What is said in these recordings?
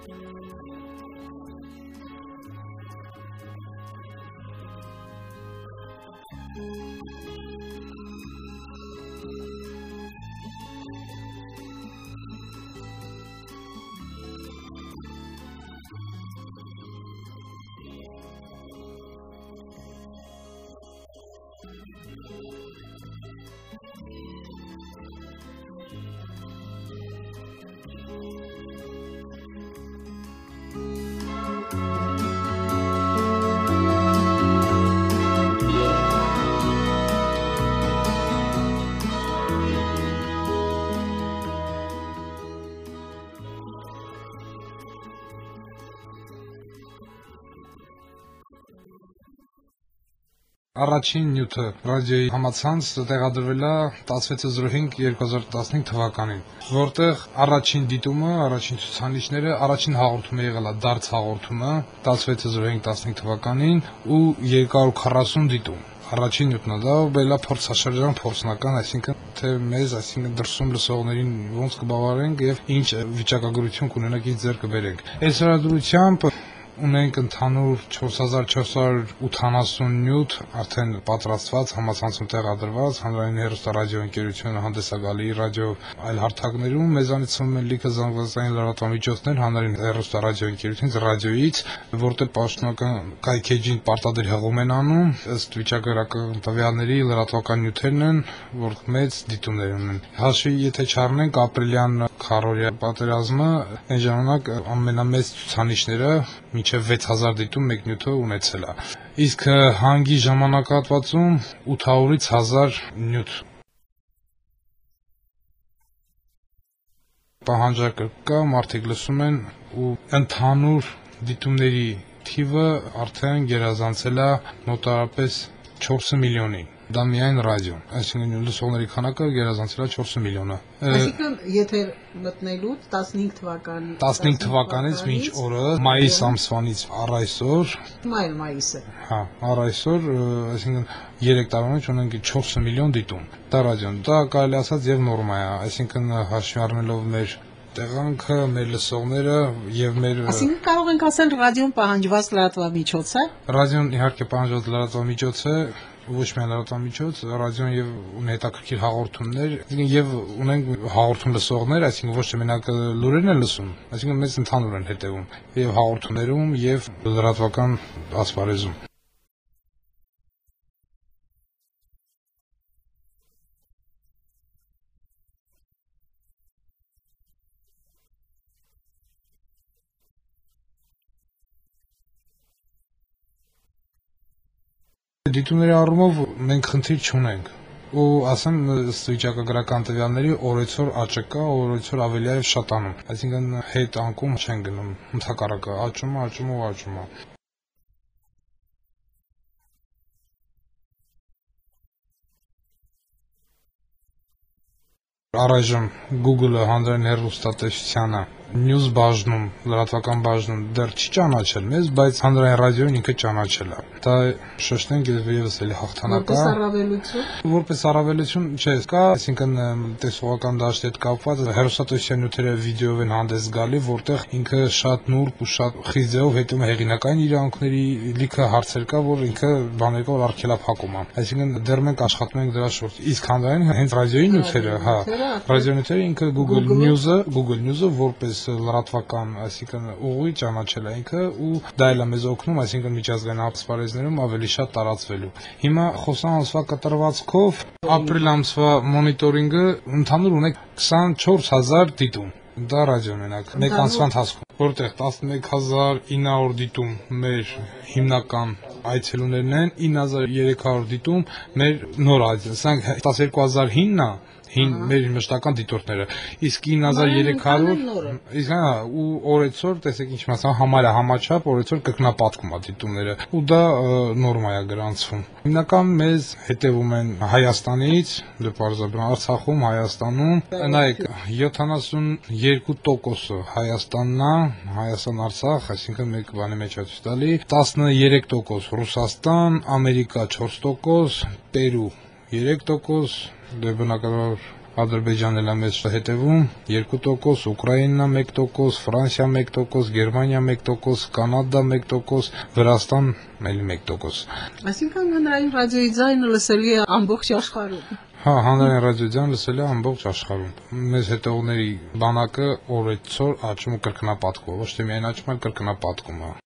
Առաջին նյութը ռադիոյի համացանց տեղադրվել է 16.05.2015 թվականին, որտեղ առաջին դիտումը, առաջին ցուցանիշները, առաջին հաղորդումը եղել է դարձ հաղորդումը 16.05.15 թվականին ու 240 դիտում։ Առաջին նյութն է դա բելա փորձաշրջան փորձնական, այսինքն թե մեզ, այսինքն դրսում լսողներին ոնց կբավարարենք եւ ինչ վիճակագրություն կունենանք ինչ ձեռք կբերենք։ Այս հրադրությամբ ունենք ընդհանուր 4480 նյութ արդեն պատրաստված, համացանցում տեղադրված, հանրային հեռուստարադիոընկերությունը հանդես է գալի ռադիո այլ հարթակներում, մեզանից ծնվում են լիքը զանգվածային լրատվամիջոցներ, հանրային հեռուստարադիոընկերությունից, ռադիոից, որտեղ պաշտոնական կայքեջին պարտադիր հղում են անում, ըստ վիճակագրական տվյալների լրատվական նյութերն են, որ մեծ դիտումներ ունեն։ Հաշվի եթե չառնենք ապրիլյան քառօրյա պատերազմը, այն ժամանակ ամենամեծ ցուցանիշները մինչև 6000 դիտում մեկ նյութը ունեցել է։ Իսկ հանգի ժամանակահատվածում 800-ից 1000 նյութ։ Պահանջարկը կա, մարդիկ լսում են ու ընդհանուր դիտումների թիվը արդեն գերազանցել է մոտավորապես 4 միլիոնի։ Դա միայն ռադիոն, այսինքն լսողների քանակը գերազանցել է 4 միլիոնը։ Այսինքն եթե մտնելուց 15 թվականից մինչ օրը մայիս ամսվանից առ այսօր, մայիսը։ Հա, առ այսօր, այսինքն 3 տարվանից ունենք 4 միլիոն դիտում։ Դա ռադիոն, դա կարելի ասած եւ նորմա է, այսինքն հաշվի առնելով մեր տեղանքը, մեր լսողները եւ մեր Այսինքն կարող ենք ասել ռադիոն պահանջված լրատվամիջոց է։ Ռադիոն իհարկե պահանջված լրատվամիջոց է, ոչ միայն լրատվամիջոց, ռադիոն եւ ունի հետաքրքիր հաղորդումներ, եւ ունենք հաղորդում լսողներ, այսինքն ոչ թե մենակ լուրերն են լսում, այսինքն մեծ ընդհանուր են հետեւում եւ հաղորդումներում եւ լրատվական ասպարեզում։ Դիտումների առումով մենք խնդիր չունենք ու ասեմ ըստ վիճակագրական տվյալների օրեցօր աճը կա, օրեցօր ավելի է շատանում, այսինքն հետ անկում չեն գնում, ընդհակառակը աճում է։ Առայժմ Google-ը հանրային հեռուստատեսությանը նյուզ բաժնում, լրատվական բաժնում դեռ չի ճանաչել մեզ, բայց հանրային ռադիոն ինքը ճանաչել է։ Դա շեշտենք եւս էլի հաղթանակա։ Որպես առավելություն, չէ, կա, այսինքն տեսողական դաշտի հետ կապված հեռուստատեսության նյութերը վիդեոով են հանդես գալի, որտեղ ինքը շատ նուրբ ու շատ խիստ ձևով հետում է հեղինակային իրավունքների լիքը հարցեր կա, որ ինքը բաներ կա, որ արգելափակում է։ Այսինքն դեռ մենք աշխատում ենք դրա շուրջ։ Իսկ հանրային հենց ռադիոյի նյութերը, հա, ռադիոնյութերը ինքը Google News-ը որպես լրատվական, այսինքն ուղղի ճանաչել է ինքը ու դա էլ է մեզ օգնում, այսինքն միջազգային ասպարեզներում ավելի շատ տարածվելու։ Հիմա խոսան ամսվա կտրվածքով ապրիլ ամսվա մոնիտորինգը ընդհանուր ունենք 24000 դիտում։ Դա ռադիոն մենակ մեկ ամսվա ընթացքում, որտեղ 11900 դիտում մեր հիմնական այցելուներն են, 9300 դիտում մեր նոր այցելուներ, սրանք 12009-ն է մեր մշտական դիտորդները, իսկ 9300 իսկ հա ու օրեցօր տեսեք ինչ մասա համարյա համաչափ օրեցօր կրկնապատկում է դիտումները ու դա նորմա է գրանցվում։ Հիմնական մեզ հետևում են Հայաստանից, դե պարզաբան Արցախում, Հայաստանում, նայեք 72% Հայաստանն է, Հայաստան-Արցախ, այսինքն մեկ բանի մեջ է ցույց տալի, 13% Ռուսաստան, Ամերիկա 4%, Պերու 3%, դե բնականաբար Ադրբեջանն էլ է մեզ հետևում 2%, Ուկրաինա 1%, Ֆրանսիա 1%, Գերմանիա 1%, Կանադա 1%, Վրաստան էլի 1%։ Այսինքն հանրային ռադիոյի ձայնը լսելի է ամբողջ աշխարհում։ Հա, հանրային ռադիոյն լսել է ամբողջ աշխարհում։ Մեզ հետևողների բանակը օրեցօր աճում կրկնապատկով, ոչ թե միայն աճում, այլ կրկնապատկում է։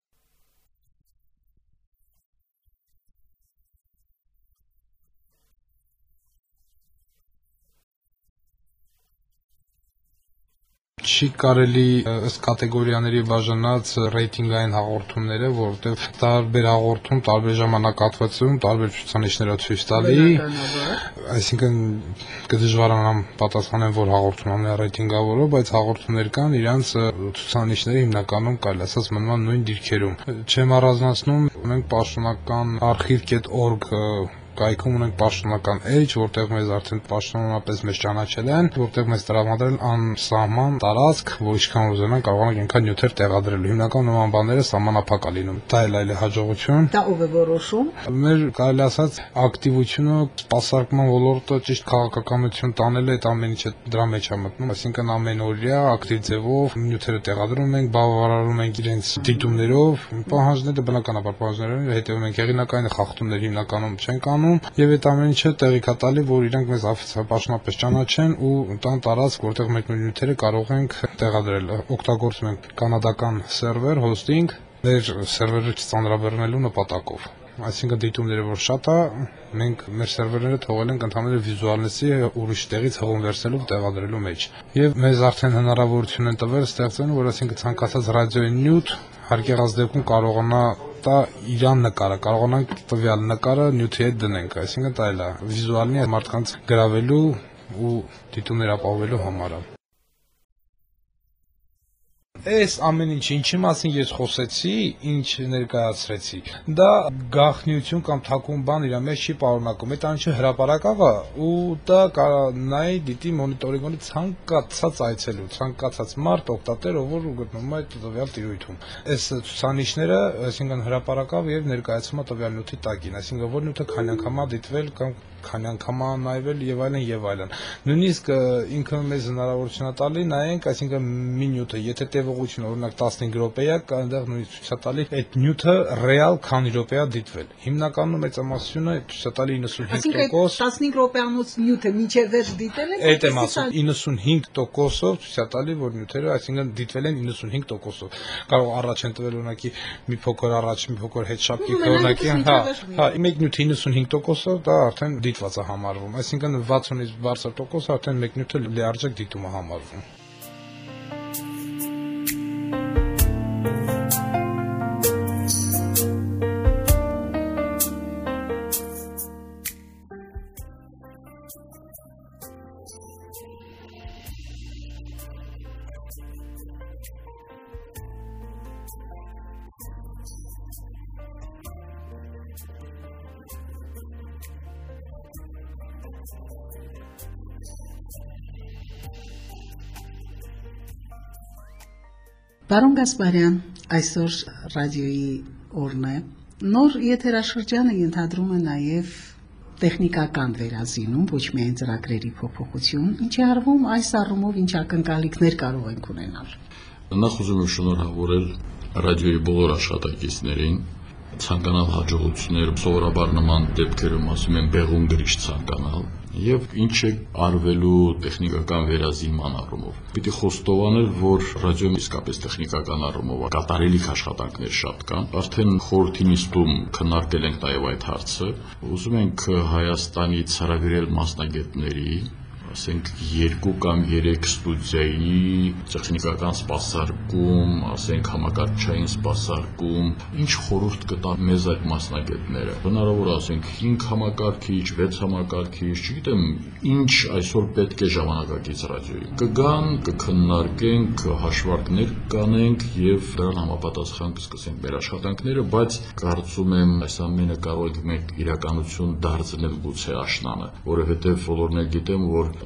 Չի կարելի ըստ կատեգորիաների բաժանած ռեյտինգային հաղորդումները, որովհետև տարբեր հաղորդում, տարբեր ժամանակահատվածում, տարբեր ցուցանիշներով ցույց տալի, այսինքն կդժվարանամ պատասխանեմ, որ հաղորդումն է ռեյտինգավորը, բայց հաղորդումներ կան, իրանց ցուցանիշները հիմնականում կարելի ասած մնում են նույն դիրքերում։ Չեմ առանձնացնում, ունենք պաշտոնական archive.org կայքում ունենք պաշտոնական էջ, որտեղ մեզ արդեն պաշտոնապես մեզ ճանաչել են, որտեղ մեզ տրամադրել անսահման տարածք, որ ինչքան ուզենան կարող ենք այնքան նյութեր տեղադրելու։ Հիմնական նման բաները սահմանափակ է լինում։ Դա էլ է հաջողություն։ Դա ով է որոշում։ Մեր կարելի ասած ակտիվությունը, սպասարկման ոլորտը ճիշտ քաղաքականություն տանել է, այդ ամեն ինչը դրա մեջ է մտնում, այսինքն ամեն օրյա ակտիվ ձևով նյութերը տեղադրում ենք, բավարարում ենք իրենց դիտումներով, պահանջները բնականաբար պահանջներով հետևում ենք հեղինակային խախտումներ հիմնականում չենք անում։ Եվ այդ ամեն ինչը տեղիք է տալի, որ իրանք մեզ պաշտոնապես ճանաչեն ու տան տարածք, որտեղ մեր նյութերը կարող ենք տեղադրել։ Օգտագործում ենք կանադական սերվեր, հոստինգ, մեր սերվերը չծանրաբեռնելու նպատակով։ Այսինքն դիտումները որ շատ է, մենք մեր սերվերները թողել ենք ընդհանրապես վիզուալնեսի ուրիշ տեղից հողում վերցնելու ու տեղադրելու մեջ։ Եվ մեզ արդեն հնարավորություն են տվել ստեղծել, որ այսինքն ցանկացած ռադիոյի նյութ հարկեղած դեպքում կարողանա տա իրան նկարը, կարողանանք տվյալ նկարը նյութի հետ դնենք, այսինքն դա էլ է վիզուալնի մարդկանց գրավելու ու դիտումներ ապահովելու համար։ Այս ամեն ինչի մասին ես խոսեցի, ինչ ներկայացրեցի, դա գաղտնիություն կամ թաքուն բան իր մեջ չի պարունակում, այդ անիչը հրապարակավ է ու դա նայի դիտի մոնիտորինգի ցանկացած այցելու, ցանկացած մարդ, օգտատեր, ով որ գտնվում է այդ տվյալ տիրույթում։ Այս ցուցանիշները, այսինքն հրապարակավ եւ ներկայացումը տվյալ նյութի տակին, այսինքն որ նյութը քանի անգամ է դիտվել կամ քանի անգամ է նայվել եւ այլն եւ այլն։ Նույնիսկ ինքը մեզ հնարավորություն է տալի նայենք, այսինքն մի նյութը, եթե տևողությունը օրինակ 15 րոպե է, այնտեղ նույնիսկ ցույց է տալի այդ նյութը ռեալ քանի րոպե է դիտվել։ Հիմնականում մեծամասնությունը ցույց է տալի 95%։ 15 րոպեանոց նյութը միջև վերջ դիտել եք։ Այդ եմ ասում, 95%-ով ցույց է տալի, որ նյութերը, այսինքն դիտվել են 95%-ով։ Կարող առաջ են տվել օրինակի մի փոքր առաջ, մի փոքր հետ շապքի օրինակի, հա, մեկ նյութի 95%-ով դա արդեն դիտված է համարվում, այսինքն 60-ից բարձր տոկոս արդեն մեկ նյութը լիարժեք դիտում է համարվում։ Պարոն Գասպարյան, այսօր ռադիոյի օրն է։ Նոր եթերաշրջանը ենթադրում է նաև տեխնիկական վերազինում, ոչ միայն ծրագրերի փոփոխություն, ինչի արվում այս առումով ինչ ակնկալիքներ կարող ենք ունենալ։ Նախ ուզում եմ շնորհավորել ռադիոյի բոլոր աշխատակիցներին, ցանկանալ հաջողություններ, սովորաբար նման դեպքերում ասում են բեղուն գրիչ ցանկանալ, եւ ինչ է արվելու տեխնիկական վերազինման առումով։ Պիտի խոստովանել, որ ռադիոյում իսկապես տեխնիկական առումով կատարելիք աշխատանքներ շատ կան։ Արդեն խորհրդի նիստում քննարկել ենք նաեւ այդ հարցը։ Ուզում ենք Հայաստանից հրավիրել մասնագետների, ասենք 2 կամ 3 ստուդիայի տեխնիկական սպասարկում, ասենք համակարգչային սպասարկում, ինչ խորհուրդ կտան մեզ այդ մասնագետները։ Հնարավոր է ասենք 5 համակարգիչ, 6 համակարգիչ, չգիտեմ, ինչ այսօր պետք է ժամանակակից ռադիոյի։ Կգան, կքննարկենք, հաշվարկներ կանենք եւ դրան համապատասխան կսկսենք մեր աշխատանքները, բայց կարծում եմ այս ամենը կարող ենք իրականություն դարձնել գուցե աշնանը, որովհետեւ բոլորն էլ գիտեն, որ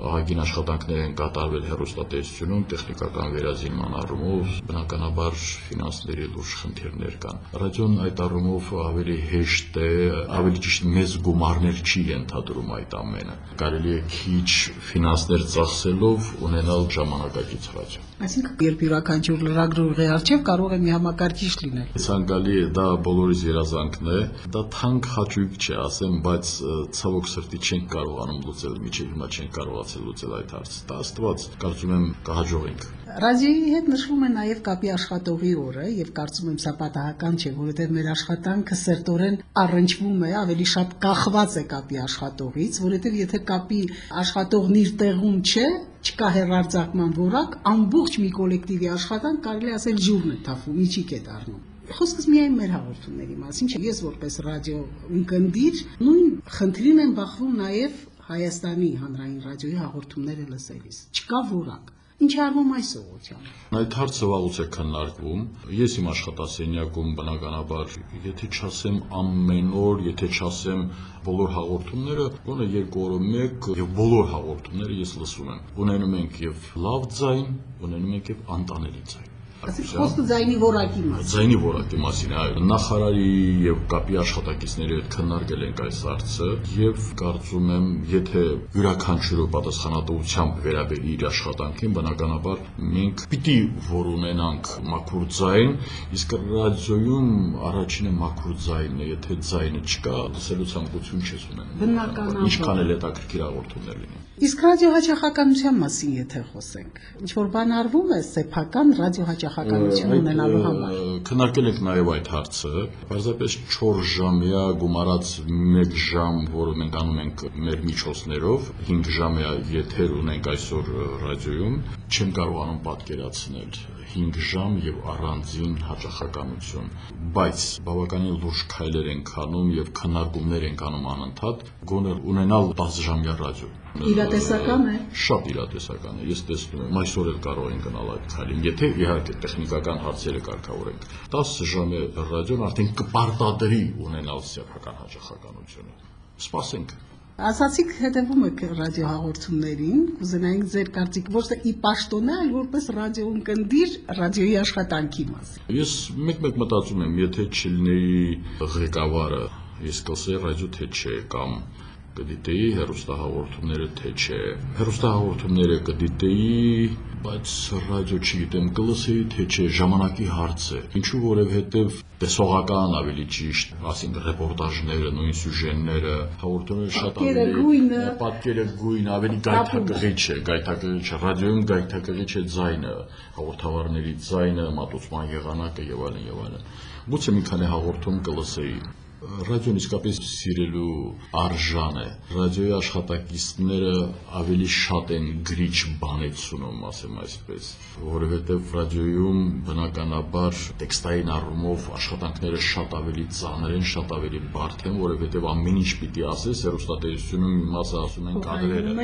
ահագին աշխատանքներ են կատարվել հեռուստատեսությունում, տեխնիկական վերազինման առումով, բնականաբար ֆինանսների լուրջ խնդիրներ կան։ Ռադիոն այդ առումով ավելի հեշտ է, ավելի ճիշտ մեծ գումարներ չի ենթադրում այդ ամենը։ Կարելի է քիչ ֆինանսներ ծախսելով ունենալ ժամանակակից ռադիո։ Այսինքն երբ յուրաքանչյուր լրագրողի առջև կարող է մի համակարգիչ լինել։ Ցանկալի է, դա բոլորիս երազանքն է, դա թանկ հաճույք չէ, ասեմ, բայց ցավոք սրտի չենք կարողանում լուծել, միջև հիմա չենք կարողացել լուծել այդ հարցը։ Դա Աստված, կարծում եմ, կհաջողենք։ Ռադիոյի հետ նշվում է նաև կապի աշխատողի օրը եւ կարծում եմ սա պատահական չէ, որովհետեւ մեր աշխատանքը սերտորեն առնչվում է, ավելի շատ կախված է կապի աշխատողից, որովհետեւ եթե կապի աշխատողն իր տեղում չէ, չկա հեռարձակման որակ, ամբողջ մի կոլեկտիվի աշխատանք կարելի ասել ջուրն է թափվում, միջիկ է դառնում։ Խոսքս միայն մեր հաղորդումների մասին չէ, ես որպես ռադիո ունկնդիր նույն խնդրին եմ բախվում նաև Հայաստանի հանրային ռադիոյի հաղորդումները լսելիս։ Չկա որակ։ Ինչ արվում այս ուղղությամբ։ Այդ հարցը վաղուց է քննարկվում։ Ես իմ աշխատասենյակում բնականաբար, եթե չասեմ ամեն օր, եթե չասեմ բոլոր հաղորդումները, գոնե 2 օրը մեկ եւ բոլոր հաղորդումները ես լսում եմ։ Ունենում ենք եւ լավ ձայն, ունենում ենք եւ անտանելի ձայն։ Այսինքն խոսքը ձայնի որակի մասին։ Ձայնի որակի մասին, այո, նախարարի եւ կապի աշխատակիցների հետ քննարկել ենք այս հարցը եւ կարծում եմ, եթե յուրաքանչյուրը պատասխանատվությամբ վերաբերի իր աշխատանքին, բնականաբար մենք պիտի որ ունենանք մաքուր ձայն, իսկ ռադիոյում առաջինը մաքուր ձայնն է, եթե ձայնը չկա, լսելու ցանկություն չես ունենում։ Բնականաբար։ Ինչքան էլ հետաքրքիր հաղորդումներ լինեն։ Իսկ ռադիոհաճախականության մասին եթե խոսենք, ինչ որ բան արվում է սեփական ռադիոհաճախականություն ունենալու համար։ Քննարկել ենք նաև այդ հարցը, պարզապես 4 ժամյա գումարած 1 ժամ, որը մենք անում ենք մեր միջոցներով, 5 ժամյա եթեր ունենք այսօր ռադիոյում, չեմ կարողանում պատկերացնել 5 ժամ եւ առանձին հաճախականություն, բայց բավականին լուրջ քայլեր ենք անում եւ քննարկումներ ենք անում անընդհատ, գոնե ունենալ 10 ժամյա ռադիո։ Իրատեսական է։ Շատ իրատեսական է, ես տեսնում եմ, այսօր էլ կարող ենք գնալ այդ քայլին, եթե իհարկե տեխնիկական հարցերը կարգավորենք։ 10 ժամյա ռադիոն արդեն կպարտադրի ունենալ սեփական հաճախականությունը։ Սպասենք։ Ասացիք հետևում եք ռադիոհաղորդումներին, կուզենայինք ձեր կարծիք ոչ թե ի պաշտոնե, այլ որպես ռադիո ունկնդիր ռադիոյի աշխատանքի մասին։ Ես մեկ-մեկ մտածում եմ, եթե չլինեի ղեկավարը, ես կասեի ռադիո թե չէ կամ կդիտեի հեռուստահաղորդումները թե չէ։ Հեռուստահաղորդումները կդիտեի, բայց ռադիո չգիտեմ կլսեի թե չէ, ժամանակի հարց է։ Ինչու որովհետև տեսողական ավելի ճիշտ, ասենք ռեպորտաժները, նույն սյուժեները, հաղորդումները շատ ավելի պատկերը գույն, ավելի գայթակղիչ է, ռադիոյում գայթակղիչ է ձայնը, հաղորդավարների ձայնը, մատուցման եղանակը եւ այլն եւ այլն։ Գուցե մի քանի հաղորդում կլսեի։ Ռադիոն իսկապես սիրելու արժան է։ Ռադիոյի աշխատակիցները ավելի շատ են գրիչ բանեցնում, ասեմ այսպես, որովհետև ռադիոյում բնականաբար տեքստային առումով աշխատանքները շատ ավելի ծանր են, շատ ավելի բարդ են, որովհետև ամեն ինչ պիտի ասես, հեռուստատեսությունում մի մասը ասում են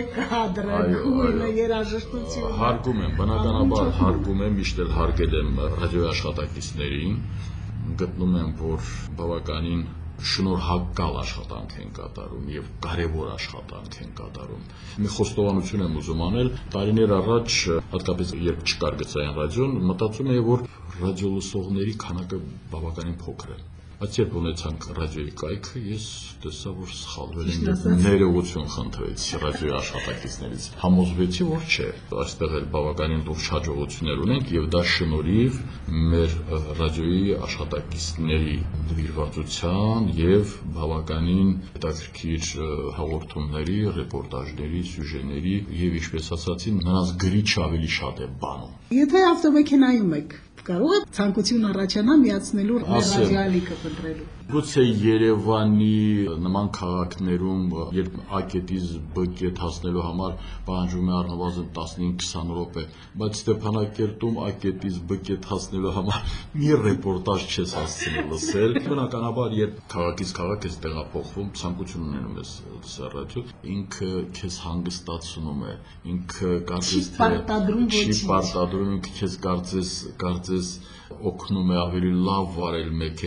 կադրերը։ Հարգում եմ, բնականաբար հարգում եմ, միշտ էլ հարգել եմ ռադիոյի աշխատակիցներին, գտնում եմ, որ բավականին շնորհակալ աշխատանք են կատարում եւ կարեւոր աշխատանք են կատարում։ Մի խոստովանություն եմ ուզում անել, տարիներ առաջ, հատկապես երբ չկար գծային ռադիոն, մտածում էի, որ ռադիոլսողների քանակը բավականին փոքր է։ Բայց երբ ունեցանք ռադիոյի կայքը, ես տեսա, որ սխալվել եմ եւ ներողություն խնդրեցի ռադիոյի աշխատակիցներից։ Համոզվեցի, որ չէ, այստեղ էլ բավականին լուրջ հաջողություններ ունենք եւ դա շնորհիվ մեր ռադիոյի աշխատակիցների նվիրվածության եւ բավականին հետաքրքիր հաղորդումների, ռեպորտաժների, սյուժեների եւ ինչպես ասացին, նրանց գրիչը ավելի շատ է բանում։ Եթե ավտոմեքենայում եք, կարող է ցանկություն առաջանա միացնելու ռադիալիկը փնտրելու։ Գուցե Երևանի նման քաղաքներում, երբ A կետից B կետ հասնելու համար պահանջվում է առնվազն 15-20 րոպե, բայց Ստեփանակերտում A կետից B կետ հասնելու համար մի ռեպորտաժ չես հասցնել լսել։ Բնականաբար, երբ քաղաքից քաղաք ես տեղափոխվում, ցանկություն ունենում ես լսել ռադիո, ինքը քեզ հանգստացնում է, ինքը կարծես չի պարտադրում, ինքը քեզ կարծես օգնում է ավելի լավ վարել մեքենան,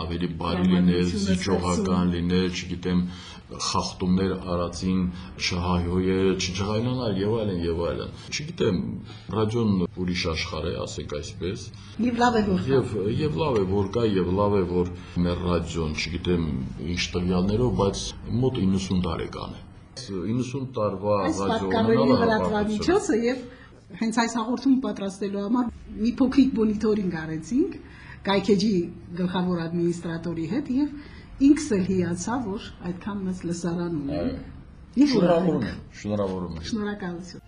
ավելի բարի լիներ, զիջողական լիներ, չգիտեմ, խախտումներ արածին չհայհոյել, չջղայնանալ եւ այլն եւ այլն։ Չգիտեմ, ռադիոն ուրիշ աշխարհ է, ասենք այսպես։ Եվ լավ է որ Եվ լավ է որ կա եւ լավ է որ մեր ռադիոն, չգիտեմ, ինչ տվյալներով, բայց մոտ 90 տարեկան է։ 90 տարվա պատկառելի ռադիոյի լրատվամիջոցը եւ հենց այս հաղորդումը պատրաստելու համար մի փոքրիկ մոնիտորինգ արեցինք Կայքեջի գլխավոր ադմինիստրատորի հետ եւ ինքս էլ հիացա, որ այդքան մեծ լսարան ունեն։ Շնորհավորում եմ։ Շնորհակալություն։